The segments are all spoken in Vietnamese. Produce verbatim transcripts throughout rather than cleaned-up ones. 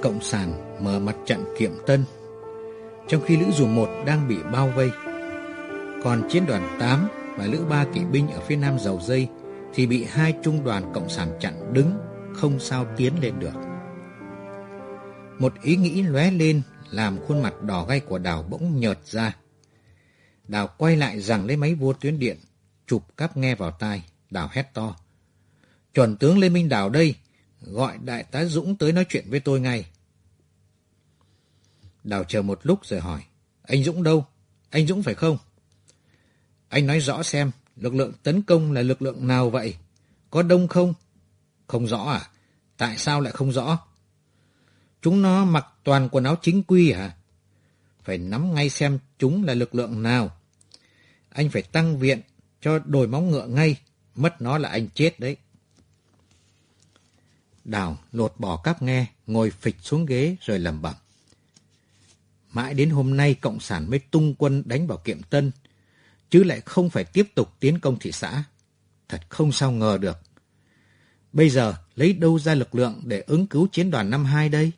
Cộng sản mở mặt trận Kiệm Tân, trong khi Lữ dù một đang bị bao vây. Còn chiến đoàn tám và Lữ ba kỵ binh ở phía nam Dầu Dây thì bị hai trung đoàn Cộng sản chặn đứng, không sao tiến lên được. Một ý nghĩ lóe lên làm khuôn mặt đỏ gay của Đào bỗng nhợt ra. Đào quay lại giằng lấy máy vô tuyến điện, chụp cáp nghe vào tai. Đào hét to: "Chuẩn tướng Lê Minh Đào đây, gọi đại tá Dũng tới nói chuyện với tôi ngay." Đào chờ một lúc rồi hỏi: "Anh Dũng đâu? Anh Dũng phải không? Anh nói rõ xem, lực lượng tấn công là lực lượng nào vậy? Có đông không?" "Không rõ à? Tại sao lại không rõ?" "Chúng nó mặc toàn quần áo chính quy à?" "Phải nắm ngay xem chúng là lực lượng nào. Anh phải tăng viện cho đồi móng ngựa ngay, mất nó là anh chết đấy." Đào lột bỏ cáp nghe, ngồi phịch xuống ghế rồi lẩm bẩm: "Mãi đến hôm nay Cộng sản mới tung quân đánh vào Kiệm Tân, chứ lại không phải tiếp tục tiến công thị xã. Thật không sao ngờ được. Bây giờ lấy đâu ra lực lượng để ứng cứu chiến đoàn năm hai đây?"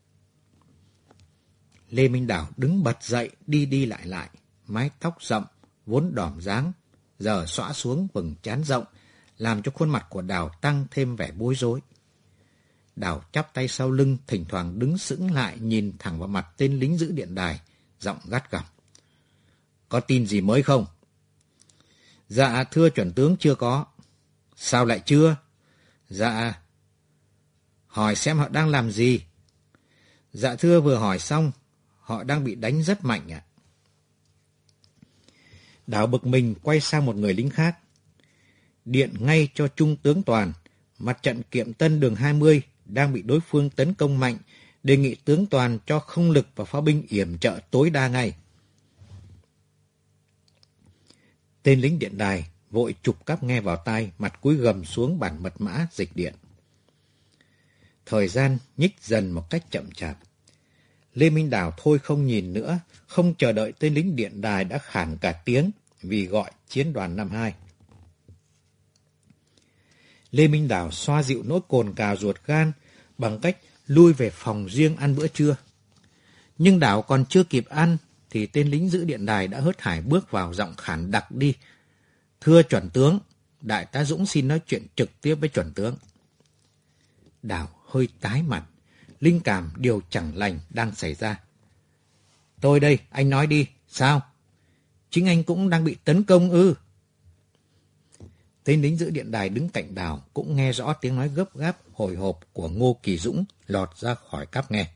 Lê Minh Đào đứng bật dậy, đi đi lại lại, mái tóc rậm, vốn đỏm dáng, giờ xõa xuống vầng trán rộng, làm cho khuôn mặt của Đào tăng thêm vẻ bối rối. Đào chắp tay sau lưng, thỉnh thoảng đứng sững lại nhìn thẳng vào mặt tên lính giữ điện đài, giọng gắt gỏng: "Có tin gì mới không?" "Dạ thưa chuẩn tướng, chưa có." "Sao lại chưa?" "Dạ hỏi xem họ đang làm gì." "Dạ thưa vừa hỏi xong, họ đang bị đánh rất mạnh ạ." Đào bực mình quay sang một người lính khác: "Điện ngay cho Trung tướng Toàn, mặt trận Kiệm Tân đường hai mươi đang bị đối phương tấn công mạnh, đề nghị tướng Toàn cho không lực và pháo binh yểm trợ tối đa ngay." Tên lính điện đài vội chụp cáp nghe vào tai, mặt cúi gầm xuống bản mật mã dịch điện. Thời gian nhích dần một cách chậm chạp. Lê Minh Đào thôi không nhìn nữa, không chờ đợi tên lính điện đài đã khản cả tiếng vì gọi chiến đoàn năm hai. Lê Minh Đào xoa dịu nỗi cồn cào ruột gan bằng cách lui về phòng riêng ăn bữa trưa. Nhưng Đào còn chưa kịp ăn thì tên lính giữ điện đài đã hớt hải bước vào, giọng khản đặc đi: "Thưa chuẩn tướng, đại tá Dũng xin nói chuyện trực tiếp với chuẩn tướng." Đào hơi tái mặt, linh cảm điều chẳng lành đang xảy ra. "Tôi đây, anh nói đi, sao? Chính anh cũng đang bị tấn công ư?" Tên lính giữ điện đài đứng cạnh Đào cũng nghe rõ tiếng nói gấp gáp, hồi hộp của Ngô Kỳ Dũng lọt ra khỏi cáp nghe.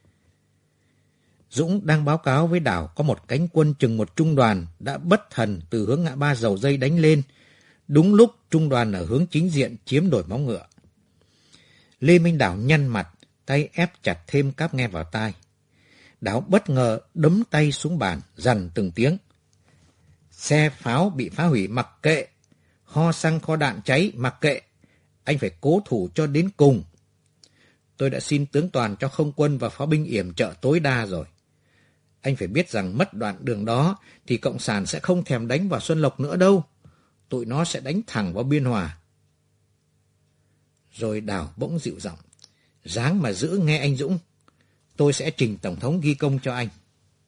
Dũng đang báo cáo với Đào có một cánh quân chừng một trung đoàn đã bất thần từ hướng ngã ba Dầu Dây đánh lên, đúng lúc trung đoàn ở hướng chính diện chiếm đồi móng ngựa. Lê Minh Đào nhăn mặt, tay ép chặt thêm cáp nghe vào tai. Đào bất ngờ đấm tay xuống bàn, dằn từng tiếng: "Xe pháo bị phá hủy mặc kệ, kho xăng kho đạn cháy mặc kệ, anh phải cố thủ cho đến cùng. Tôi đã xin tướng Toàn cho không quân và pháo binh yểm trợ tối đa rồi. Anh phải biết rằng mất đoạn đường đó thì Cộng sản sẽ không thèm đánh vào Xuân Lộc nữa đâu. Tụi nó sẽ đánh thẳng vào Biên Hòa." Rồi Đào bỗng dịu giọng: "Ráng mà giữ nghe anh Dũng. Tôi sẽ trình Tổng thống ghi công cho anh."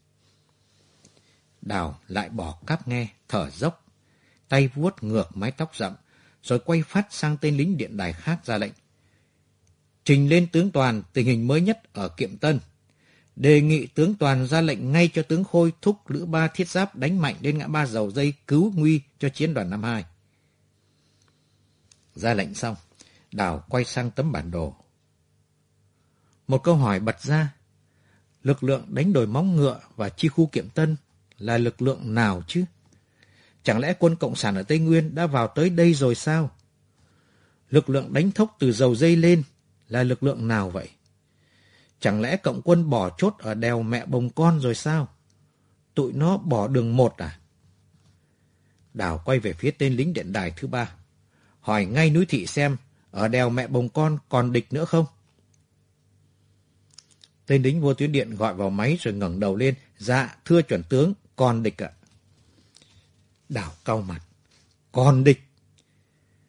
Đào lại bỏ cáp nghe, thở dốc, tay vuốt ngược mái tóc rậm, rồi quay phát sang tên lính điện đài khác ra lệnh: "Trình lên tướng Toàn tình hình mới nhất ở Kiệm Tân. Đề nghị tướng Toàn ra lệnh ngay cho tướng Khôi thúc Lữ ba Thiết Giáp đánh mạnh lên ngã ba Dầu Dây cứu nguy cho chiến đoàn năm hai." Ra lệnh xong, Đào quay sang tấm bản đồ. Một câu hỏi bật ra: lực lượng đánh đồi móng ngựa và chi khu Kiệm Tân là lực lượng nào chứ? Chẳng lẽ quân Cộng sản ở Tây Nguyên đã vào tới đây rồi sao? Lực lượng đánh thốc từ Dầu Dây lên là lực lượng nào vậy? Chẳng lẽ Cộng quân bỏ chốt ở đèo Mẹ Bồng Con rồi sao? Tụi nó bỏ đường một à? Đào quay về phía tên lính điện đài thứ ba, hỏi ngay núi Thị xem ở đèo Mẹ Bồng Con còn địch nữa không? Tên lính vô tuyến điện gọi vào máy rồi ngẩng đầu lên: "Dạ thưa chuẩn tướng, còn địch ạ." Đào cau mặt: "Còn địch?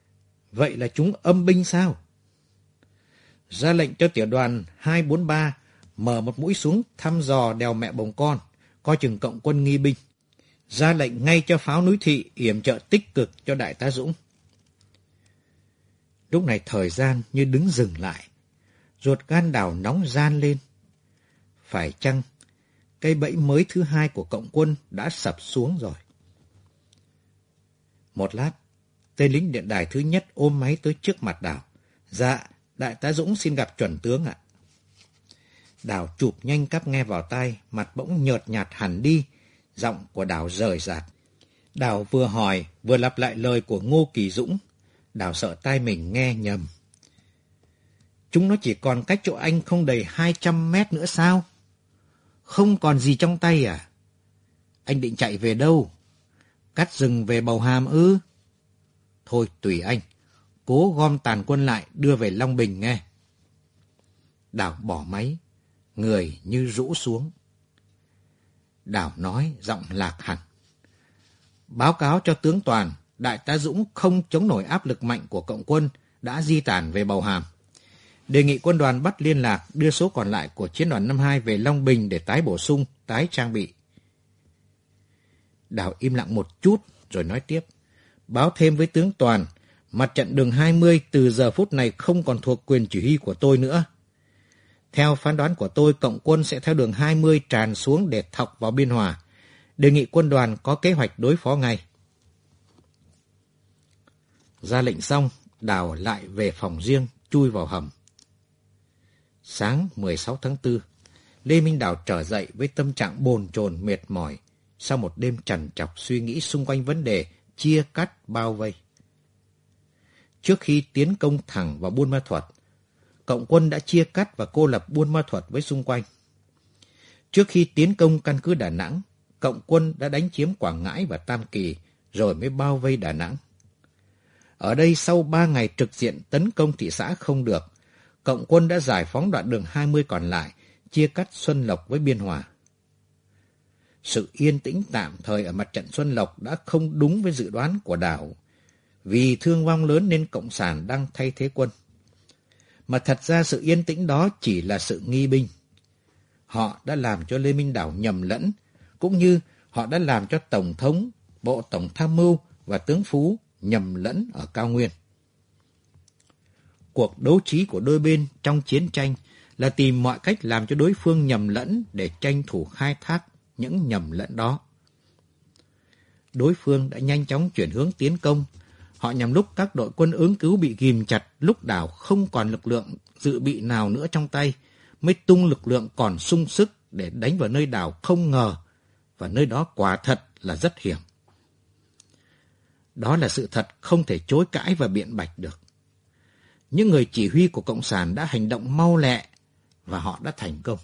Vậy là chúng âm binh sao?" Ra lệnh cho tiểu đoàn hai bốn ba mở một mũi súng thăm dò đèo Mẹ Bồng Con, coi chừng cộng quân nghi binh, ra lệnh ngay cho pháo núi Thị yểm trợ tích cực cho đại tá Dũng. Lúc này thời gian như đứng dừng lại, ruột gan Đào nóng ran lên. Phải chăng cây bẫy mới thứ hai của cộng quân đã sập xuống rồi? Một lát, tên lính điện đài thứ nhất ôm máy tới trước mặt Đào. Dạ, đại tá Dũng xin gặp chuẩn tướng ạ. Đào chụp nhanh cắp nghe vào tai, mặt bỗng nhợt nhạt hẳn đi, giọng của Đào rời rạc. Đào vừa hỏi, vừa lặp lại lời của Ngô Kỳ Dũng. Đào sợ tai mình nghe nhầm. Chúng nó chỉ còn cách chỗ anh không đầy hai trăm mét nữa sao? Không còn gì trong tay à? Anh định chạy về đâu? Cắt rừng về Bầu Hàm ư? Thôi tùy anh, cố gom tàn quân lại đưa về Long Bình nghe. Đào bỏ máy, người như rũ xuống. Đào nói giọng lạc hẳn. Báo cáo cho tướng Toàn, đại tá Dũng không chống nổi áp lực mạnh của cộng quân, đã di tản về Bầu Hàm. Đề nghị quân đoàn bắt liên lạc đưa số còn lại của chiến đoàn năm hai về Long Bình để tái bổ sung, tái trang bị. Đào im lặng một chút rồi nói tiếp. Báo thêm với tướng Toàn, mặt trận đường hai mươi từ giờ phút này không còn thuộc quyền chỉ huy của tôi nữa. Theo phán đoán của tôi, cộng quân sẽ theo đường hai mươi tràn xuống để thọc vào Biên Hòa. Đề nghị quân đoàn có kế hoạch đối phó ngay. Ra lệnh xong, Đào lại về phòng riêng, chui vào hầm. Sáng mười sáu tháng tư, Lê Minh Đào trở dậy với tâm trạng bồn chồn mệt mỏi sau một đêm trằn trọc suy nghĩ xung quanh vấn đề chia cắt bao vây. Trước khi tiến công thẳng vào Buôn Ma Thuột, cộng quân đã chia cắt và cô lập Buôn Ma Thuột với xung quanh. Trước khi tiến công căn cứ Đà Nẵng, cộng quân đã đánh chiếm Quảng Ngãi và Tam Kỳ rồi mới bao vây Đà Nẵng. Ở đây sau ba ngày trực diện tấn công thị xã không được, cộng quân đã giải phóng đoạn đường hai mươi còn lại, chia cắt Xuân Lộc với Biên Hòa. Sự yên tĩnh tạm thời ở mặt trận Xuân Lộc đã không đúng với dự đoán của Đào. Vì thương vong lớn nên Cộng sản đang thay thế quân. Mà thật ra sự yên tĩnh đó chỉ là sự nghi binh. Họ đã làm cho Lê Minh Đào nhầm lẫn, cũng như họ đã làm cho Tổng thống, Bộ Tổng Tham mưu và tướng Phú nhầm lẫn ở Cao Nguyên. Cuộc đấu trí của đôi bên trong chiến tranh là tìm mọi cách làm cho đối phương nhầm lẫn để tranh thủ khai thác những nhầm lẫn đó. Đối phương đã nhanh chóng chuyển hướng tiến công. Họ nhằm lúc các đội quân ứng cứu bị ghìm chặt, lúc Đào không còn lực lượng dự bị nào nữa trong tay, mới tung lực lượng còn sung sức để đánh vào nơi Đào không ngờ, và nơi đó quả thật là rất hiểm. Đó là sự thật không thể chối cãi và biện bạch được. Những người chỉ huy của Cộng sản đã hành động mau lẹ và họ đã thành công.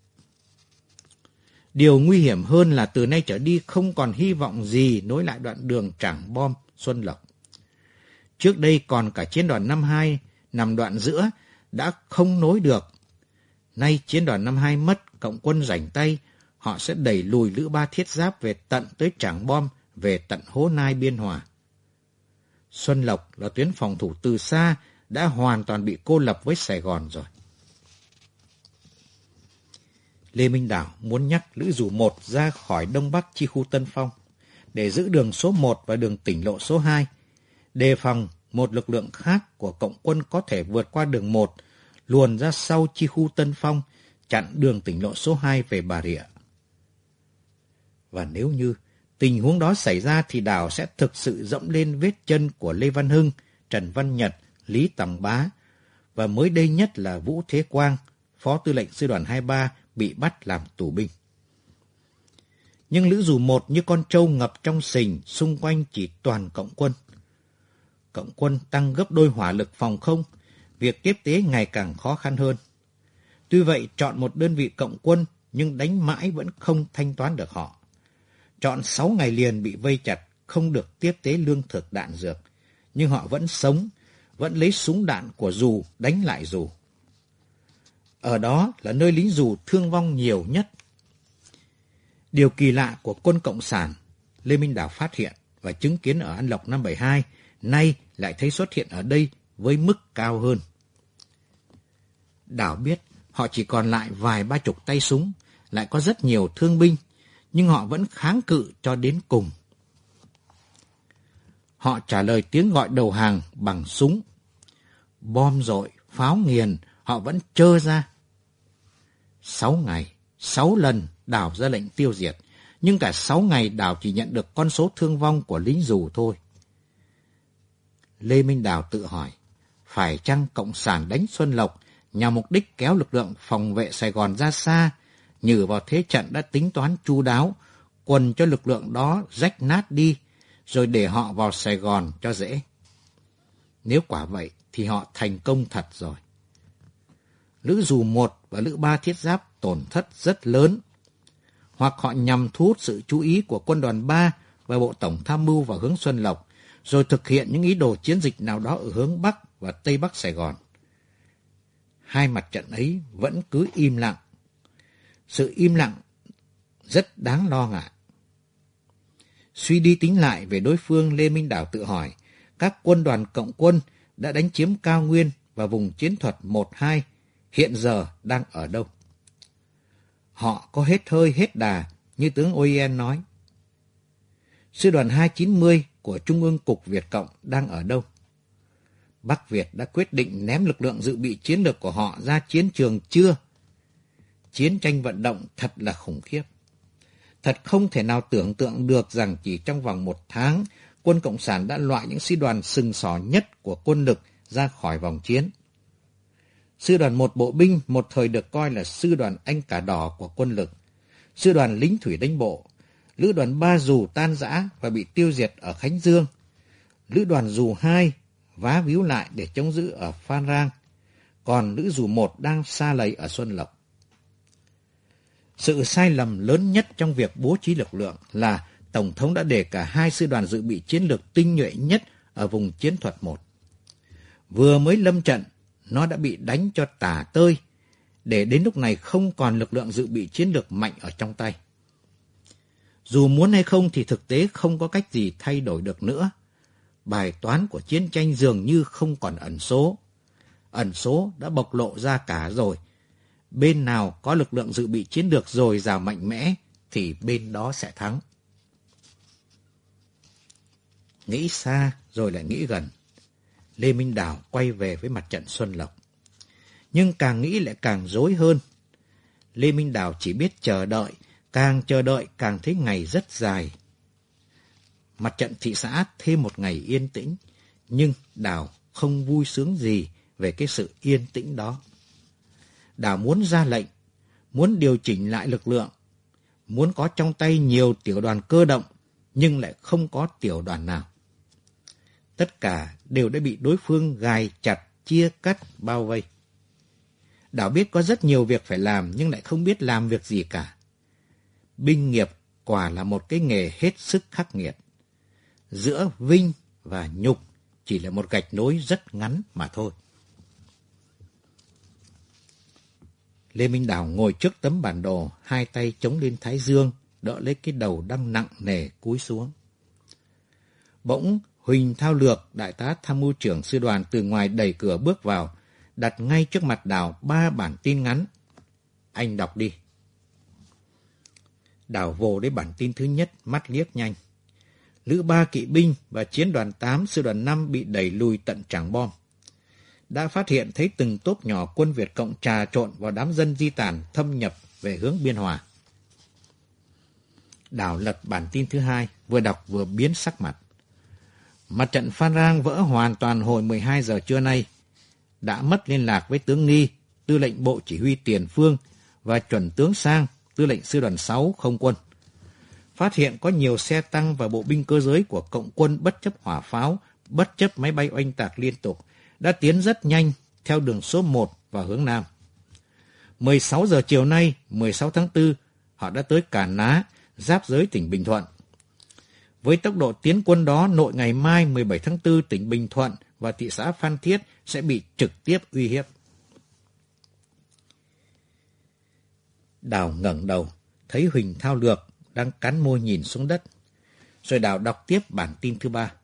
Điều nguy hiểm hơn là từ nay trở đi không còn hy vọng gì nối lại đoạn đường Trảng Bom, Xuân Lộc. Trước đây còn cả chiến đoàn năm hai nằm đoạn giữa đã không nối được. Nay chiến đoàn năm hai mất, cộng quân rảnh tay, họ sẽ đẩy lùi Lữ Ba Thiết Giáp về tận tới Trảng Bom, về tận Hố Nai, Biên Hòa. Xuân Lộc là tuyến phòng thủ từ xa đã hoàn toàn bị cô lập với Sài Gòn rồi. Lê Minh Đào muốn nhắc Lữ Dù một ra khỏi Đông Bắc chi khu Tân Phong để giữ đường số một và đường tỉnh lộ số hai, đề phòng một lực lượng khác của cộng quân có thể vượt qua đường một, luồn ra sau chi khu Tân Phong, chặn đường tỉnh lộ số hai về Bà Rịa. Và nếu như tình huống đó xảy ra thì Đào sẽ thực sự dẫm lên vết chân của Lê Văn Hưng, Trần Văn Nhật, Lý Tòng Bá, và mới đây nhất là Vũ Thế Quang, Phó Tư lệnh Sư đoàn hai mươi ba, bị bắt làm tù binh. Nhưng Lữ Dù một như con trâu ngập trong sình, xung quanh chỉ toàn cộng quân. Cộng quân tăng gấp đôi hỏa lực phòng không, việc tiếp tế ngày càng khó khăn hơn. Tuy vậy, chọn một đơn vị cộng quân nhưng đánh mãi vẫn không thanh toán được họ. Chọn sáu ngày liền bị vây chặt, không được tiếp tế lương thực đạn dược, nhưng họ vẫn sống, vẫn lấy súng đạn của Dù đánh lại Dù. Ở đó là nơi lính Dù thương vong nhiều nhất. Điều kỳ lạ của quân Cộng sản, Lê Minh Đào phát hiện và chứng kiến ở An Lộc năm bảy hai, nay lại thấy xuất hiện ở đây với mức cao hơn. Đào biết họ chỉ còn lại vài ba chục tay súng, lại có rất nhiều thương binh, nhưng họ vẫn kháng cự cho đến cùng. Họ trả lời tiếng gọi đầu hàng bằng súng. Bom dội, pháo nghiền, họ vẫn trơ ra. Sáu ngày, sáu lần Đào ra lệnh tiêu diệt, nhưng cả sáu ngày Đào chỉ nhận được con số thương vong của lính dù thôi. Lê Minh Đào tự hỏi, phải chăng Cộng sản đánh Xuân Lộc nhằm mục đích kéo lực lượng phòng vệ Sài Gòn ra xa, nhử vào thế trận đã tính toán chu đáo, quần cho lực lượng đó rách nát đi, rồi để họ vào Sài Gòn cho dễ. Nếu quả vậy thì họ thành công thật rồi. Lữ dù một và lữ ba thiết giáp tổn thất rất lớn, hoặc họ nhằm thu hút sự chú ý của quân đoàn ba và bộ tổng tham mưu vào hướng Xuân Lộc, rồi thực hiện những ý đồ chiến dịch nào đó ở hướng Bắc và Tây Bắc Sài Gòn. Hai mặt trận ấy vẫn cứ im lặng. Sự im lặng rất đáng lo ngại. Suy đi tính lại về đối phương, Lê Minh Đào tự hỏi, các quân đoàn cộng quân đã đánh chiếm cao nguyên và vùng chiến thuật một hai, hiện giờ đang ở đâu? Họ có hết hơi hết đà như tướng Oyen nói. Sư đoàn hai chín mươi của Trung ương Cục Việt Cộng đang ở đâu? Bắc Việt đã quyết định ném lực lượng dự bị chiến lược của họ ra chiến trường chưa? Chiến tranh vận động thật là khủng khiếp. Thật không thể nào tưởng tượng được rằng chỉ trong vòng một tháng, quân Cộng sản đã loại những sư đoàn sừng sỏ nhất của quân lực ra khỏi vòng chiến. Sư đoàn một bộ binh một thời được coi là sư đoàn anh cả đỏ của quân lực. Sư đoàn lính thủy đánh bộ. Lữ đoàn ba dù tan rã và bị tiêu diệt ở Khánh Dương. Lữ đoàn dù hai vá víu lại để chống giữ ở Phan Rang. Còn lữ dù một đang sa lầy ở Xuân Lộc. Sự sai lầm lớn nhất trong việc bố trí lực lượng là Tổng thống đã để cả hai sư đoàn dự bị chiến lược tinh nhuệ nhất ở vùng chiến thuật một. Vừa mới lâm trận, nó đã bị đánh cho tả tơi, để đến lúc này không còn lực lượng dự bị chiến lược mạnh ở trong tay. Dù muốn hay không thì thực tế không có cách gì thay đổi được nữa. Bài toán của chiến tranh dường như không còn ẩn số. Ẩn số đã bộc lộ ra cả rồi. Bên nào có lực lượng dự bị chiến lược dồi dào mạnh mẽ thì bên đó sẽ thắng. Nghĩ xa rồi lại nghĩ gần, Lê Minh Đào quay về với mặt trận Xuân Lộc. Nhưng càng nghĩ lại càng rối hơn. Lê Minh Đào chỉ biết chờ đợi, càng chờ đợi càng thấy ngày rất dài. Mặt trận thị xã thêm một ngày yên tĩnh, nhưng Đào không vui sướng gì về cái sự yên tĩnh đó. Đào muốn ra lệnh, muốn điều chỉnh lại lực lượng, muốn có trong tay nhiều tiểu đoàn cơ động, nhưng lại không có tiểu đoàn nào. Tất cả đều đã bị đối phương gài chặt, chia cắt, bao vây. Đào biết có rất nhiều việc phải làm nhưng lại không biết làm việc gì cả. Binh nghiệp quả là một cái nghề hết sức khắc nghiệt. Giữa vinh và nhục chỉ là một gạch nối rất ngắn mà thôi. Lê Minh Đào ngồi trước tấm bản đồ, hai tay chống lên thái dương, đỡ lấy cái đầu đang nặng nề cúi xuống. Bỗng Huỳnh Thao Lược, đại tá tham mưu trưởng sư đoàn từ ngoài đẩy cửa bước vào, đặt ngay trước mặt Đào ba bản tin ngắn. Anh đọc đi. Đào vồ đến bản tin thứ nhất, mắt liếc nhanh. Lữ ba kỵ binh và chiến đoàn tám, sư đoàn năm bị đẩy lùi tận Trảng Bom. Đã phát hiện thấy từng tốp nhỏ quân Việt Cộng trà trộn vào đám dân di tản thâm nhập về hướng Biên Hòa. Đào lật bản tin thứ hai, vừa đọc vừa biến sắc mặt. Mặt trận Phan Rang vỡ hoàn toàn hồi mười hai giờ trưa nay. Đã mất liên lạc với tướng Ni, tư lệnh bộ chỉ huy tiền phương, và chuẩn tướng Sang, tư lệnh sư đoàn sáu không quân. Phát hiện có nhiều xe tăng và bộ binh cơ giới của Cộng quân bất chấp hỏa pháo, bất chấp máy bay oanh tạc liên tục, đã tiến rất nhanh theo đường số một vào hướng Nam. mười sáu giờ chiều nay, mười sáu tháng tư, họ đã tới Cà Ná, giáp giới tỉnh Bình Thuận. Với tốc độ tiến quân đó, nội ngày mai mười bảy tháng tư, tỉnh Bình Thuận và thị xã Phan Thiết sẽ bị trực tiếp uy hiếp. Đào ngẩng đầu, thấy Huỳnh Thao Lược đang cắn môi nhìn xuống đất. Rồi Đào đọc tiếp bản tin thứ ba.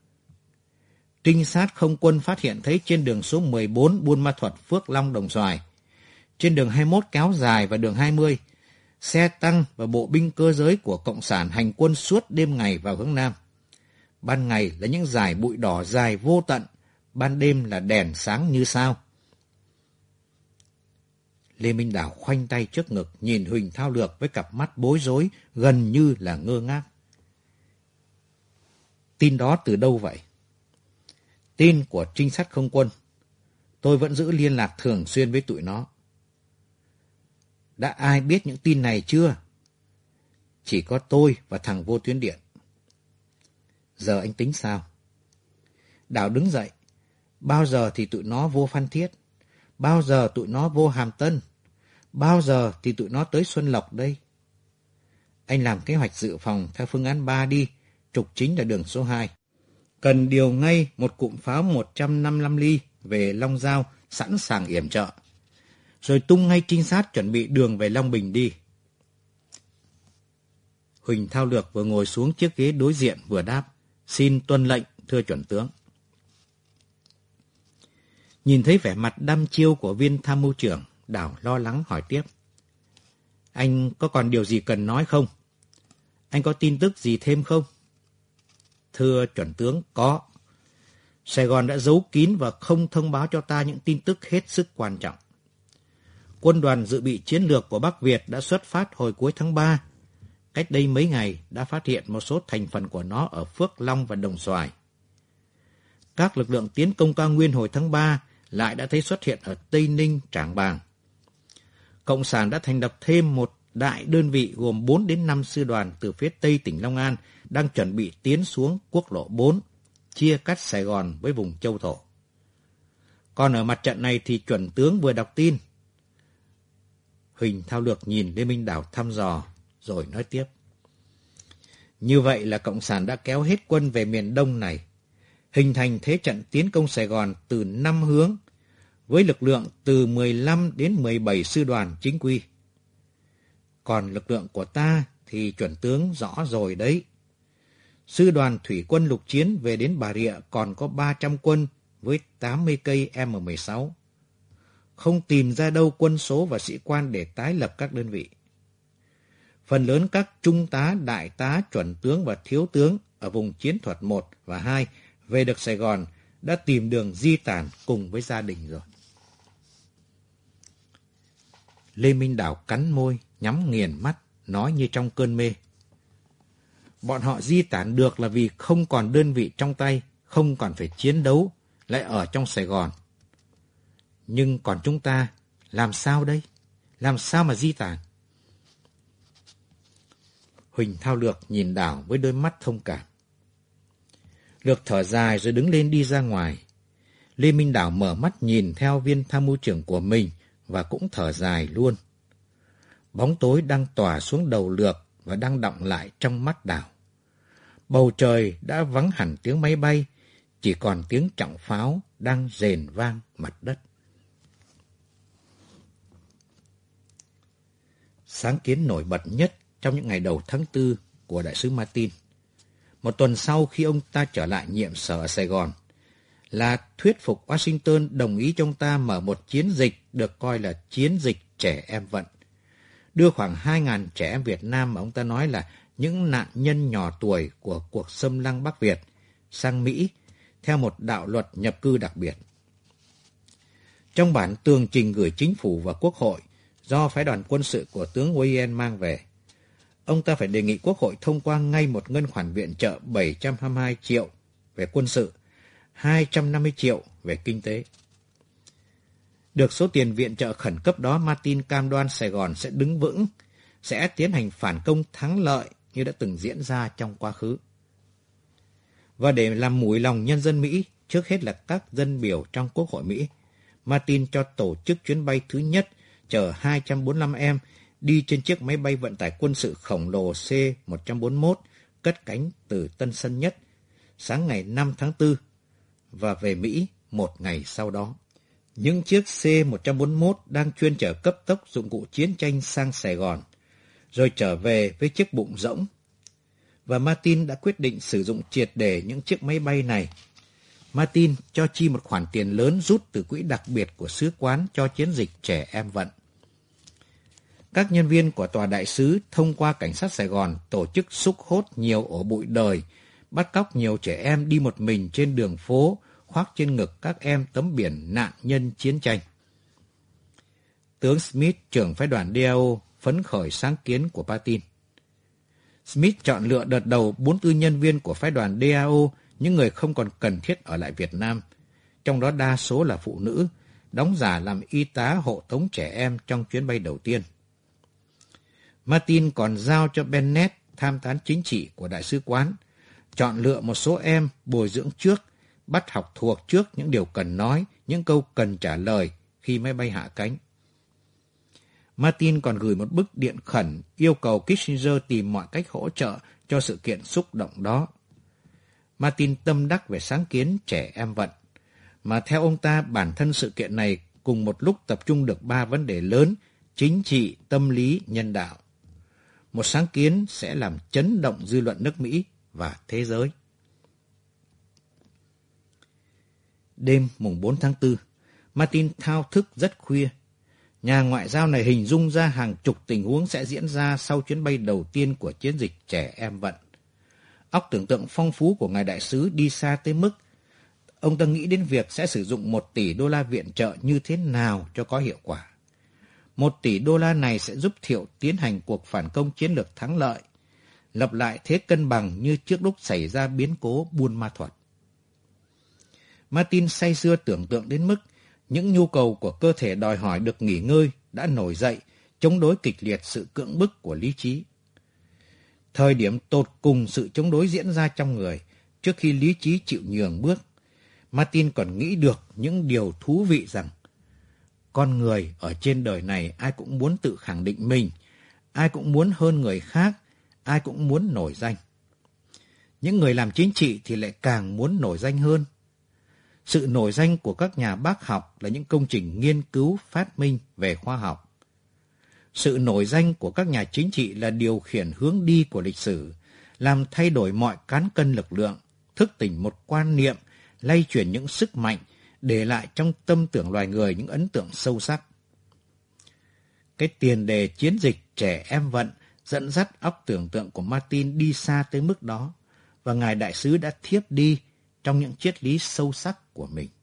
Trinh sát không quân phát hiện thấy trên đường số mười bốn Buôn Ma Thuột, Phước Long, Đồng Xoài, Trên đường hai mươi mốt kéo dài và đường hai mươi, xe tăng và bộ binh cơ giới của Cộng sản hành quân suốt đêm ngày vào hướng Nam. Ban ngày là những dải bụi đỏ dài vô tận, ban đêm là đèn sáng như sao. Lê Minh Đảo khoanh tay trước ngực nhìn Huỳnh Thao Lược với cặp mắt bối rối, gần như là ngơ ngác. Tin đó từ đâu vậy? Tin của trinh sát không quân. Tôi vẫn giữ liên lạc thường xuyên với tụi nó. Đã ai biết những tin này chưa? Chỉ có tôi và thằng vô tuyến điện. Giờ anh tính sao? Đảo đứng dậy. Bao giờ thì tụi nó vô Phan Thiết? Bao giờ tụi nó vô Hàm Tân? Bao giờ thì tụi nó tới Xuân Lộc đây? Anh làm kế hoạch dự phòng theo phương án ba đi, trục chính là đường số hai. Cần điều ngay một cụm pháo một trăm năm mươi lăm ly về Long Giao sẵn sàng yểm trợ. Rồi tung ngay trinh sát chuẩn bị đường về Long Bình đi. Huỳnh Thao Lược vừa ngồi xuống chiếc ghế đối diện vừa đáp, xin tuân lệnh thưa chuẩn tướng. Nhìn thấy vẻ mặt đăm chiêu của viên tham mưu trưởng, Đảo lo lắng hỏi tiếp. Anh có còn điều gì cần nói không? Anh có tin tức gì thêm không? Thưa chuẩn tướng, có. Sài Gòn đã giấu kín và không thông báo cho ta những tin tức hết sức quan trọng. Quân đoàn dự bị chiến lược của Bắc Việt đã xuất phát hồi cuối tháng ba. Cách đây mấy ngày đã phát hiện một số thành phần của nó ở Phước Long và Đồng Xoài. Các lực lượng tiến công cao nguyên hồi tháng ba lại đã thấy xuất hiện ở Tây Ninh, Trảng Bàng. Cộng sản đã thành lập thêm một đại đơn vị gồm bốn đến năm sư đoàn từ phía Tây tỉnh Long An đang chuẩn bị tiến xuống quốc lộ bốn, chia cắt Sài Gòn với vùng Châu Thổ. Còn ở mặt trận này thì chuẩn tướng vừa đọc tin. Huỳnh Thao Lược nhìn Lê Minh Đảo thăm dò, rồi nói tiếp. Như vậy là Cộng sản đã kéo hết quân về miền Đông này, hình thành thế trận tiến công Sài Gòn từ năm hướng, với lực lượng từ mười lăm đến mười bảy sư đoàn chính quy. Còn lực lượng của ta thì chuẩn tướng rõ rồi đấy. Sư đoàn thủy quân lục chiến về đến Bà Rịa còn có ba trăm quân với tám mươi cây M mười sáu. Không tìm ra đâu quân số và sĩ quan để tái lập các đơn vị. Phần lớn các trung tá, đại tá, chuẩn tướng và thiếu tướng ở vùng chiến thuật một và hai về được Sài Gòn đã tìm đường di tản cùng với gia đình rồi. Lê Minh Đảo cắn môi, nhắm nghiền mắt, nói như trong cơn mê. Bọn họ di tản được là vì không còn đơn vị trong tay, không còn phải chiến đấu, lại ở trong Sài Gòn. Nhưng còn chúng ta, làm sao đây? Làm sao mà di tản? Huỳnh Thao Lược nhìn Đảo với đôi mắt thông cảm. Lược thở dài rồi đứng lên đi ra ngoài. Lê Minh Đảo mở mắt nhìn theo viên tham mưu trưởng của mình và cũng thở dài luôn. Bóng tối đang tỏa xuống đầu Lược và đang đọng lại trong mắt Đảo. Bầu trời đã vắng hẳn tiếng máy bay, chỉ còn tiếng trọng pháo đang rền vang mặt đất. Sáng kiến nổi bật nhất trong những ngày đầu tháng tư của đại sứ Martin, một tuần sau khi ông ta trở lại nhiệm sở ở Sài Gòn, là thuyết phục Washington đồng ý cho ông ta mở một chiến dịch được coi là chiến dịch trẻ em vận, đưa khoảng hai nghìn trẻ em Việt Nam mà ông ta nói là những nạn nhân nhỏ tuổi của cuộc xâm lăng Bắc Việt sang Mỹ theo một đạo luật nhập cư đặc biệt. Trong bản tường trình gửi chính phủ và Quốc hội do phái đoàn quân sự của tướng Wayne mang về, ông ta phải đề nghị Quốc hội thông qua ngay một ngân khoản viện trợ bảy trăm hai mươi hai triệu về quân sự, hai trăm năm mươi triệu về kinh tế. Được số tiền viện trợ khẩn cấp đó, Martin cam đoan Sài Gòn sẽ đứng vững, sẽ tiến hành phản công thắng lợi như đã từng diễn ra trong quá khứ. Và để làm mũi lòng nhân dân Mỹ, trước hết là các dân biểu trong Quốc hội Mỹ, Martin cho tổ chức chuyến bay thứ nhất chở hai trăm bốn mươi lăm em đi trên chiếc máy bay vận tải quân sự khổng lồ C một trăm bốn mươi mốt cất cánh từ Tân Sơn Nhất sáng ngày năm tháng tư và về Mỹ một ngày sau đó. Những chiếc C một trăm bốn mươi mốt đang chuyên chở cấp tốc dụng cụ chiến tranh sang Sài Gòn, rồi trở về với chiếc bụng rỗng. Và Martin đã quyết định sử dụng triệt để những chiếc máy bay này. Martin cho chi một khoản tiền lớn rút từ quỹ đặc biệt của sứ quán cho chiến dịch trẻ em vận. Các nhân viên của tòa đại sứ thông qua cảnh sát Sài Gòn tổ chức xúc hốt nhiều ổ bụi đời, bắt cóc nhiều trẻ em đi một mình trên đường phố, khoác trên ngực các em tấm biển nạn nhân chiến tranh. Tướng Smith, trưởng phái đoàn đê a o, phấn khởi sáng kiến của Patin. Smith chọn lựa đợt đầu bốn mươi tư nhân viên của phái đoàn đê a o, những người không còn cần thiết ở lại Việt Nam, trong đó đa số là phụ nữ, đóng giả làm y tá hộ tống trẻ em trong chuyến bay đầu tiên. Martin còn giao cho Bennett, tham tán chính trị của đại sứ quán, chọn lựa một số em bồi dưỡng trước, bắt học thuộc trước những điều cần nói, những câu cần trả lời khi máy bay hạ cánh. Martin còn gửi một bức điện khẩn yêu cầu Kissinger tìm mọi cách hỗ trợ cho sự kiện xúc động đó. Martin tâm đắc về sáng kiến trẻ em vận, mà theo ông ta bản thân sự kiện này cùng một lúc tập trung được ba vấn đề lớn: chính trị, tâm lý, nhân đạo. Một sáng kiến sẽ làm chấn động dư luận nước Mỹ và thế giới. Đêm mùng bốn tháng tư, Martin thao thức rất khuya. Nhà ngoại giao này hình dung ra hàng chục tình huống sẽ diễn ra sau chuyến bay đầu tiên của chiến dịch trẻ em vận. Óc tưởng tượng phong phú của ngài đại sứ đi xa tới mức ông ta nghĩ đến việc sẽ sử dụng một tỷ đô la viện trợ như thế nào cho có hiệu quả. Một tỷ đô la này sẽ giúp Thiệu tiến hành cuộc phản công chiến lược thắng lợi, lập lại thế cân bằng như trước lúc xảy ra biến cố Buôn Ma Thuột. Martin say sưa tưởng tượng đến mức những nhu cầu của cơ thể đòi hỏi được nghỉ ngơi đã nổi dậy, chống đối kịch liệt sự cưỡng bức của lý trí. Thời điểm tột cùng sự chống đối diễn ra trong người, trước khi lý trí chịu nhường bước, Martin còn nghĩ được những điều thú vị rằng con người ở trên đời này ai cũng muốn tự khẳng định mình, ai cũng muốn hơn người khác, ai cũng muốn nổi danh. Những người làm chính trị thì lại càng muốn nổi danh hơn. Sự nổi danh của các nhà bác học là những công trình nghiên cứu phát minh về khoa học. Sự nổi danh của các nhà chính trị là điều khiển hướng đi của lịch sử, làm thay đổi mọi cán cân lực lượng, thức tỉnh một quan niệm, lay chuyển những sức mạnh, để lại trong tâm tưởng loài người những ấn tượng sâu sắc. Cái tiền đề chiến dịch trẻ em vận dẫn dắt óc tưởng tượng của Martin đi xa tới mức đó, và ngài đại sứ đã thiếp đi trong những triết lý sâu sắc của mình.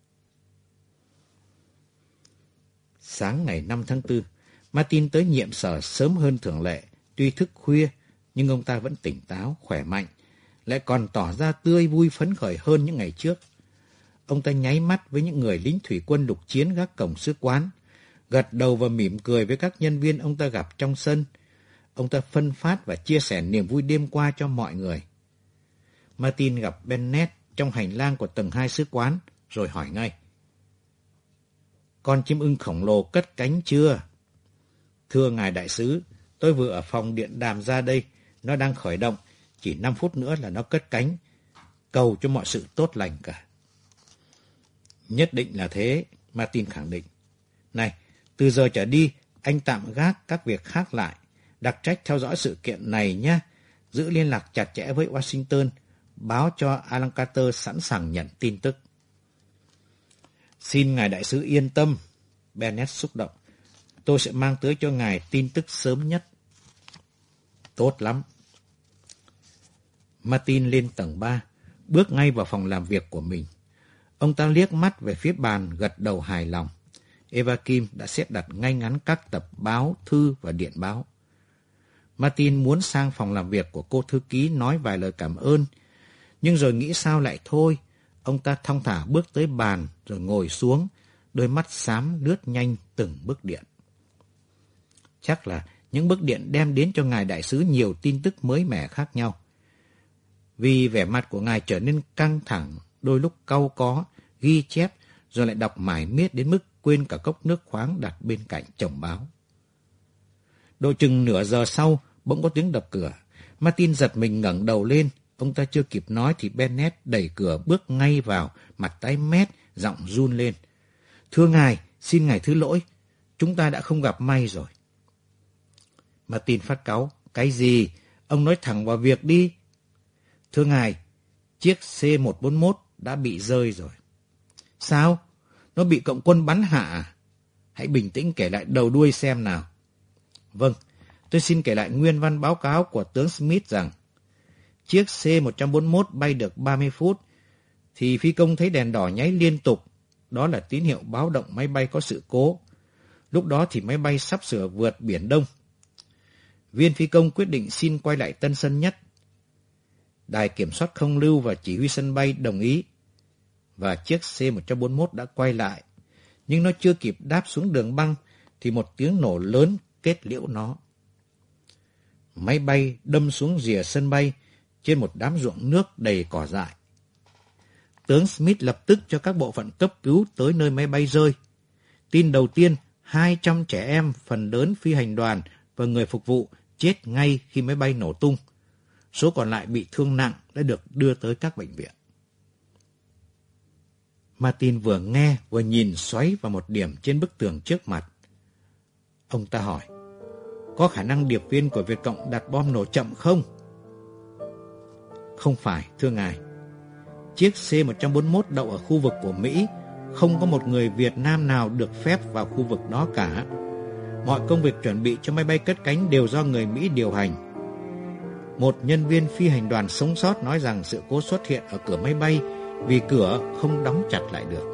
Sáng ngày năm tháng tư, Martin tới nhiệm sở sớm hơn thường lệ, tuy thức khuya, nhưng ông ta vẫn tỉnh táo, khỏe mạnh, lại còn tỏ ra tươi vui phấn khởi hơn những ngày trước. Ông ta nháy mắt với những người lính thủy quân lục chiến gác cổng sứ quán, gật đầu và mỉm cười với các nhân viên ông ta gặp trong sân. Ông ta phân phát và chia sẻ niềm vui đêm qua cho mọi người. Martin gặp Bennett trong hành lang của tầng hai sứ quán, rồi hỏi ngay: "Con chim ưng khổng lồ cất cánh chưa?" "Thưa ngài đại sứ, tôi vừa ở phòng điện đàm ra đây, nó đang khởi động, chỉ năm phút nữa là nó cất cánh. Cầu cho mọi sự tốt lành cả." "Nhất định là thế," Martin khẳng định. "Này, từ giờ trở đi, anh tạm gác các việc khác lại, đặc trách theo dõi sự kiện này nhé, giữ liên lạc chặt chẽ với Washington, báo cho Alan Carter sẵn sàng nhận tin tức." "Xin ngài đại sứ yên tâm," Bennett xúc động. "Tôi sẽ mang tới cho ngài tin tức sớm nhất." "Tốt lắm." Martin lên tầng ba, bước ngay vào phòng làm việc của mình. Ông ta liếc mắt về phía bàn, gật đầu hài lòng. Eva Kim đã xếp đặt ngay ngắn các tập báo, thư và điện báo. Martin muốn sang phòng làm việc của cô thư ký nói vài lời cảm ơn, nhưng rồi nghĩ sao lại thôi. Ông ta thong thả bước tới bàn rồi ngồi xuống, đôi mắt xám lướt nhanh từng bức điện. Chắc là những bức điện đem đến cho ngài đại sứ nhiều tin tức mới mẻ khác nhau. Vì vẻ mặt của ngài trở nên căng thẳng, đôi lúc cau có, ghi chép, rồi lại đọc mải miết đến mức quên cả cốc nước khoáng đặt bên cạnh chồng báo. Độ chừng nửa giờ sau, bỗng có tiếng đập cửa. Martin giật mình ngẩng đầu lên. Ông ta chưa kịp nói thì Bennett đẩy cửa bước ngay vào, mặt tái mét, giọng run lên. "Thưa ngài, xin ngài thứ lỗi, chúng ta đã không gặp may rồi." Martin phát cáu. "Cái gì? Ông nói thẳng vào việc đi." "Thưa ngài, chiếc C một bốn mốt đã bị rơi rồi." "Sao? Nó bị cộng quân bắn hạ à? Hãy bình tĩnh kể lại đầu đuôi xem nào." Vâng, tôi xin kể lại nguyên văn báo cáo của tướng Smith rằng chiếc C một bốn mốt bay được ba mươi phút, thì phi công thấy đèn đỏ nháy liên tục. Đó là tín hiệu báo động máy bay có sự cố. Lúc đó thì máy bay sắp sửa vượt Biển Đông. Viên phi công quyết định xin quay lại Tân Sơn Nhất. Đài kiểm soát không lưu và chỉ huy sân bay đồng ý. Và chiếc C một bốn mốt đã quay lại. Nhưng nó chưa kịp đáp xuống đường băng thì một tiếng nổ lớn kết liễu nó. Máy bay đâm xuống rìa sân bay trên một đám ruộng nước đầy cỏ dại. Tướng Smith lập tức cho các bộ phận cấp cứu tới nơi máy bay rơi. Tin đầu tiên, hai trăm trẻ em, phần lớn phi hành đoàn và người phục vụ chết ngay khi máy bay nổ tung. Số còn lại bị thương nặng đã được đưa tới các bệnh viện. Martin vừa nghe vừa nhìn xoáy vào một điểm trên bức tường trước mặt. Ông ta hỏi, có khả năng điệp viên của Việt Cộng đặt bom nổ chậm không? Không phải, thưa ngài. Chiếc C một bốn mốt đậu ở khu vực của Mỹ, không có một người Việt Nam nào được phép vào khu vực đó cả. Mọi công việc chuẩn bị cho máy bay cất cánh đều do người Mỹ điều hành. Một nhân viên phi hành đoàn sống sót nói rằng sự cố xuất hiện ở cửa máy bay vì cửa không đóng chặt lại được.